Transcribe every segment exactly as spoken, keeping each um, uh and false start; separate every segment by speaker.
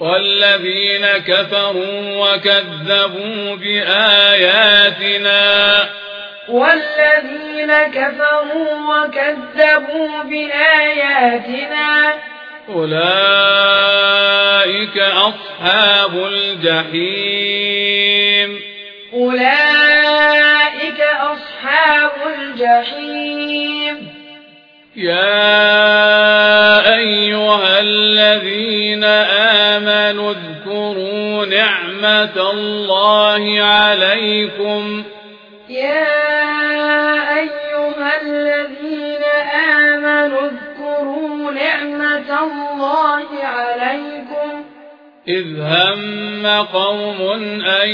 Speaker 1: والذين كفروا وكذبوا بآياتنا
Speaker 2: والذين كفروا وكذبوا بآياتنا
Speaker 1: أولئك أصحاب الجحيم
Speaker 2: أولئك أصحاب الجحيم.
Speaker 1: يا أيها الذين آمنوا اذكروا نعمة الله عليكم
Speaker 2: يا أيها الذين آمنوا اذكروا نعمة الله عليكم
Speaker 1: إذ هم قوم أن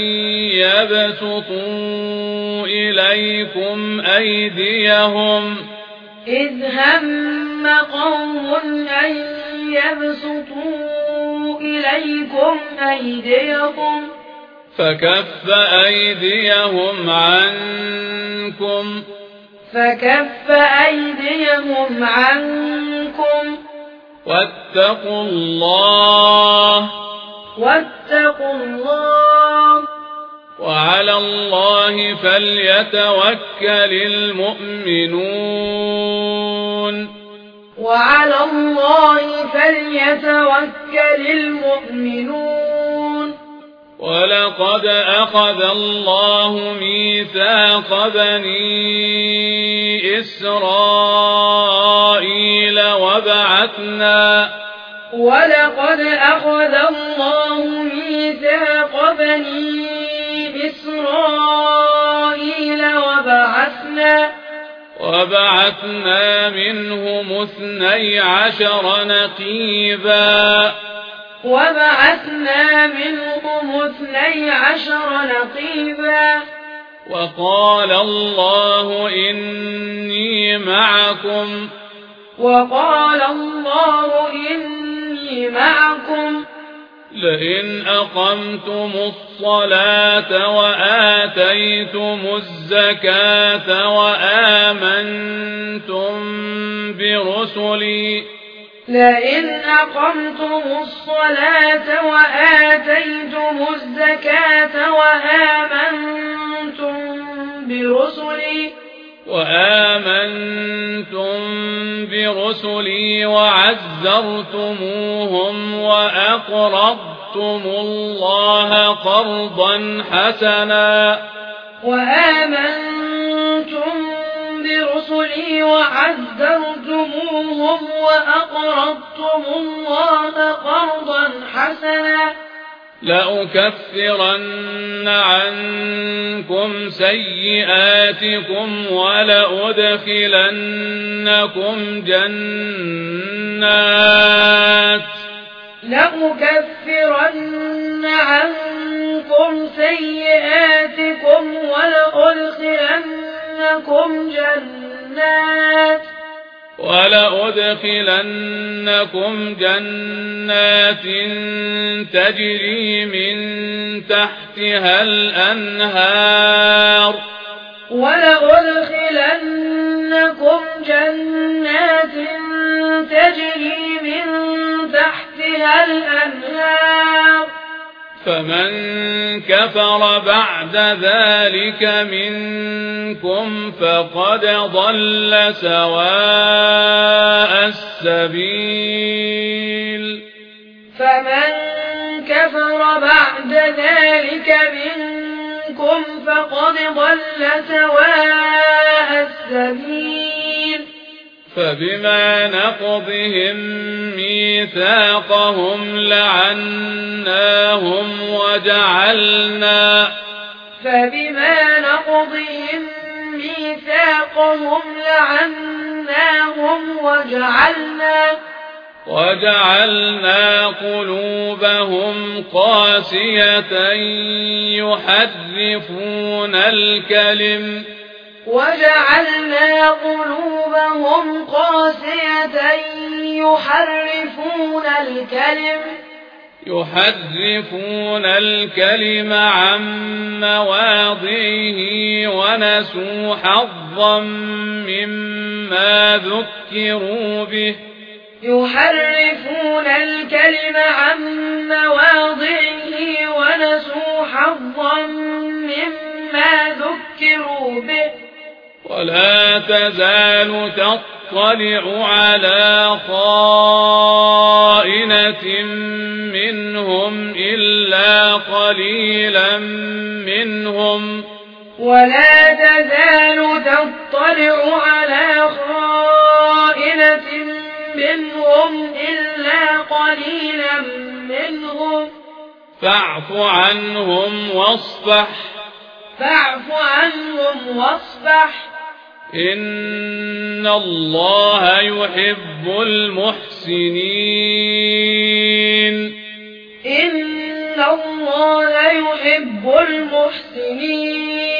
Speaker 1: يبسطوا إليكم أيديهم
Speaker 2: إذ هم قوم أن يبسطوا إليكم أيديهم
Speaker 1: فكف أيديهم عنكم
Speaker 2: فكف أيديهم عنكم
Speaker 1: واتقوا الله
Speaker 2: واتقوا الله
Speaker 1: وعلى الله فليتوكل المؤمنون
Speaker 2: وعلى الله فليتوكل المؤمنون.
Speaker 1: ولقد أخذ الله ميثاق بني إسرائيل وبعثنا
Speaker 2: ولقد أخذ الله ميثاق بني إسرائيل وبعثنا
Speaker 1: وبعثنا منهم اثني عشر نقيبا
Speaker 2: وبعثنا منهم اثني عشر نقيبا
Speaker 1: وقال الله إني معكم
Speaker 2: وقال الله إني معكم
Speaker 1: لئن أقمتم الصلاة وآتيتم الزكاة وآمنتم برسلي
Speaker 2: لئن أقمتم الصلاة وآتيتم الزكاة وآمنتم برسلي
Speaker 1: وآمنتم برسلي وعزرتموهم وأقرضتم الله قرضا حسنا
Speaker 2: وآمنتم برسلي وعزرتموهم وأقرضتم الله قرضا حسنا
Speaker 1: لأكفرن عنكم سيئاتكم ولأدخلنكم جنات
Speaker 2: لأكفرن عنكم سيئاتكم ولأدخلنكم جنات
Speaker 1: ولأدخلنكم جنات تجري من تحتها الأنهار
Speaker 2: ولأدخلنكم جنات تجري من تحتها الأنهار
Speaker 1: فمن كفر بعد ذلك منكم فقد ضل سواء السبيل
Speaker 2: فمن كفر بعد ذلك منكم فقد ضل سواء السبيل
Speaker 1: فبما نقضهم ميثاقهم لعناهم وجعلنا
Speaker 2: فبما نقضهم ميثاقهم لعناهم وجعلنا
Speaker 1: وجعلنا قلوبهم قاسية يحرفون الكلم
Speaker 2: وجعلنا قلوبهم قاسية يحرفون الكلم
Speaker 1: يحرفون الكلم عن مواضعه ونسوا حظا مما ذكروا به
Speaker 2: يحرفون الكلم عن مواضعه ما ذكروا به
Speaker 1: ولا تزال تطلع على خائنة منهم إلا قليلا منهم
Speaker 2: ولا تزال تطلع على خائنة منهم إلا قليلا منهم
Speaker 1: فاعف عنهم واصفح
Speaker 2: فاعف عنهم واصفح
Speaker 1: إن الله يحب المحسنين
Speaker 2: إن الله يحب المحسنين